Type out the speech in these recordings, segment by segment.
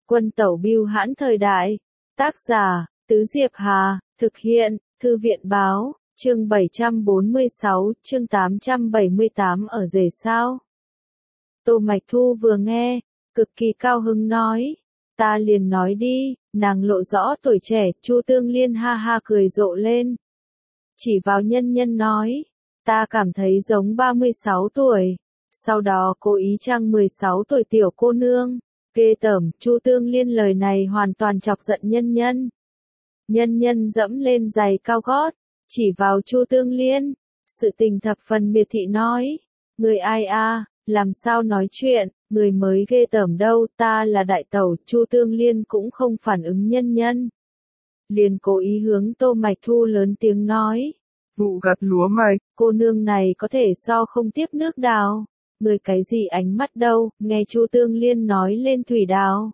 Quân tẩu bưu hãn thời đại. Tác giả, Tứ Diệp Hà, thực hiện, Thư viện báo, chương 746, chương 878 ở rể sao. Tô Mạch Thu vừa nghe, cực kỳ cao hứng nói, ta liền nói đi, nàng lộ rõ tuổi trẻ, Chu Tương Liên ha ha cười rộ lên. Chỉ vào Nhân Nhân nói, ta cảm thấy giống 36 tuổi, sau đó cố ý trang 16 tuổi tiểu cô nương. Ghê tởm, Chu Tương Liên lời này hoàn toàn chọc giận Nhân Nhân. Nhân Nhân dẫm lên giày cao gót, chỉ vào Chu Tương Liên, sự tình thập phần miệt thị nói, người ai a, làm sao nói chuyện, người mới ghê tởm đâu, ta là đại tẩu. Chu Tương Liên cũng không phản ứng Nhân Nhân, liền cố ý hướng Tô Mạch Thu lớn tiếng nói, vụ gặt lúa mạch, cô nương này có thể so không tiếp nước đào. Người cái gì ánh mắt đâu, nghe Chu Tương Liên nói lên thủy đào.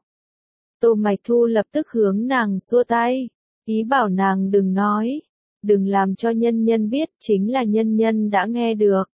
Tô Mạch Thu lập tức hướng nàng xua tay, ý bảo nàng đừng nói, đừng làm cho Nhân Nhân biết, chính là Nhân Nhân đã nghe được.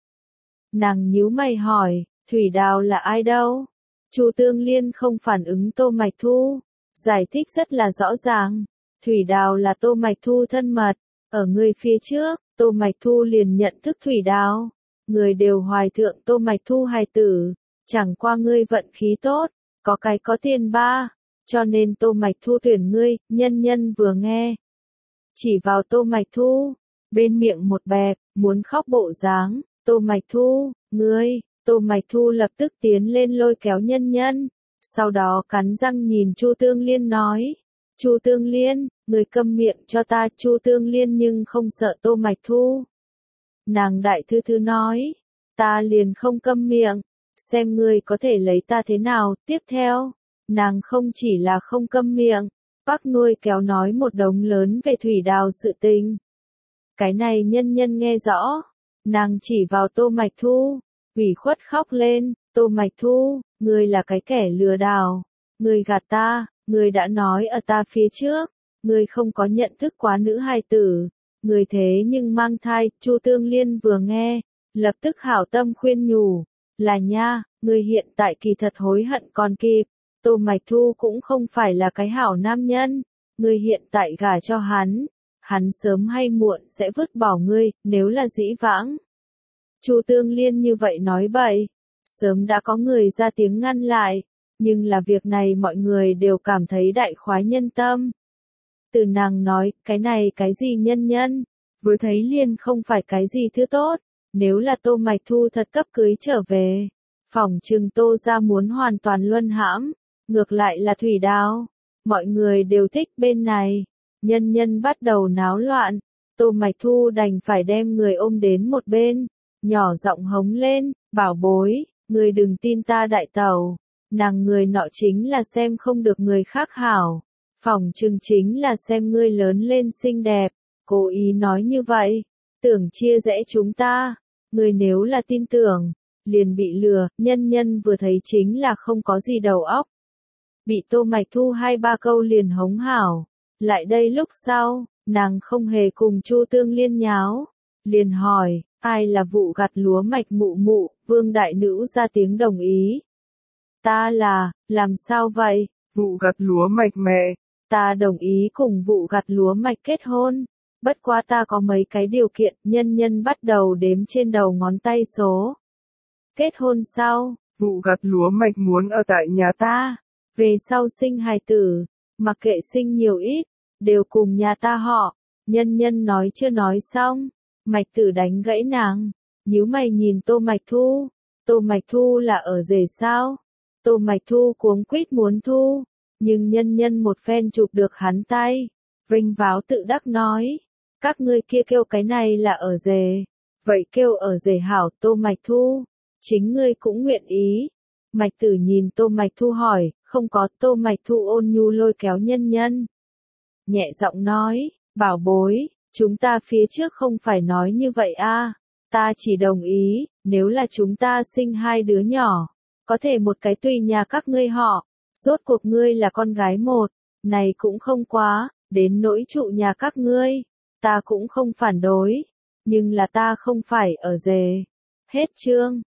Nàng nhíu mày hỏi, thủy đào là ai đâu? Chu Tương Liên không phản ứng Tô Mạch Thu, giải thích rất là rõ ràng, thủy đào là Tô Mạch Thu thân mật, ở người phía trước, Tô Mạch Thu liền nhận thức thủy đào. Người đều hoài thượng Tô Mạch Thu hài tử, chẳng qua ngươi vận khí tốt, có cái có tiền ba, cho nên Tô Mạch Thu tuyển ngươi. Nhân Nhân vừa nghe, chỉ vào Tô Mạch Thu, bên miệng một bẹp, muốn khóc bộ dáng. Tô Mạch Thu, ngươi. Tô Mạch Thu lập tức tiến lên lôi kéo Nhân Nhân, sau đó cắn răng nhìn Chu Tương Liên nói, Chu Tương Liên, ngươi câm miệng cho ta. Chu Tương Liên nhưng không sợ Tô Mạch Thu. Nàng đại thư thư nói, ta liền không câm miệng, xem ngươi có thể lấy ta thế nào. Tiếp theo, nàng không chỉ là không câm miệng, bắc nuôi kéo nói một đống lớn về thủy đào sự tình. Cái này Nhân Nhân nghe rõ, nàng chỉ vào Tô Mạch Thu, ủy khuất khóc lên, Tô Mạch Thu, ngươi là cái kẻ lừa đảo, ngươi gạt ta, ngươi đã nói ở ta phía trước, ngươi không có nhận thức quá nữ hài tử. Người thế nhưng mang thai. Chu Tương Liên vừa nghe, lập tức hảo tâm khuyên nhủ, là nha, người hiện tại kỳ thật hối hận còn kịp, Tô Mạch Thu cũng không phải là cái hảo nam nhân, người hiện tại gả cho hắn sớm hay muộn sẽ vứt bỏ ngươi. Nếu là dĩ vãng, Chu Tương Liên như vậy nói bậy, sớm đã có người ra tiếng ngăn lại, nhưng là việc này mọi người đều cảm thấy đại khoái nhân tâm. Từ nàng nói, cái này cái gì Nhân Nhân, vừa thấy liền không phải cái gì thứ tốt, nếu là Tô Mạch Thu thật cấp cưới trở về, phỏng chừng Tô gia muốn hoàn toàn luân hãm, ngược lại là thủy đào, mọi người đều thích bên này. Nhân Nhân bắt đầu náo loạn, Tô Mạch Thu đành phải đem người ôm đến một bên, nhỏ giọng hống lên, bảo bối, người đừng tin ta đại tẩu, nàng người nọ chính là xem không được người khác hảo. Phỏng chừng chính là xem ngươi lớn lên xinh đẹp, cố ý nói như vậy, tưởng chia rẽ chúng ta, ngươi nếu là tin tưởng, liền bị lừa. Nhân Nhân vừa thấy chính là không có gì đầu óc, bị Tô Mạch Thu 2-3 câu liền hống hảo. Lại đây lúc sau, nàng không hề cùng Chu Tương Liên nháo, liền hỏi, ai là vụ gặt lúa mạch mụ mụ. Vương đại nữ ra tiếng đồng ý, ta là, làm sao vậy? vụ gặt lúa mạch mẹ. Ta đồng ý cùng vụ gặt lúa mạch kết hôn, bất quá ta có mấy cái điều kiện. Nhân Nhân bắt đầu đếm trên đầu ngón tay số. Kết hôn sau, vụ gặt lúa mạch muốn ở tại nhà ta, về sau sinh hài tử, mặc kệ sinh nhiều ít, đều cùng nhà ta họ. Nhân Nhân nói chưa nói xong, Mạch Tử đánh gãy nàng, nhíu mày nhìn Tô Mạch Thu. Tô Mạch Thu là ở rể sao? Tô Mạch Thu cuống quýt muốn thu, nhưng Nhân Nhân một phen chụp được hắn tay, vênh váo tự đắc nói, các ngươi kia kêu cái này là ở rể, vậy kêu ở rể hảo. Tô Mạch Thu, chính ngươi cũng nguyện ý. Mạch Tử nhìn Tô Mạch Thu hỏi, không có. Tô Mạch Thu ôn nhu lôi kéo Nhân Nhân, nhẹ giọng nói, bảo bối, chúng ta phía trước không phải nói như vậy a, ta chỉ đồng ý, nếu là chúng ta sinh 2 đứa nhỏ, có thể một cái tùy nhà các ngươi họ, rốt cuộc ngươi là con gái một, này cũng không quá, đến nỗi trụ nhà các ngươi, ta cũng không phản đối, nhưng là ta không phải ở rể. Hết chương.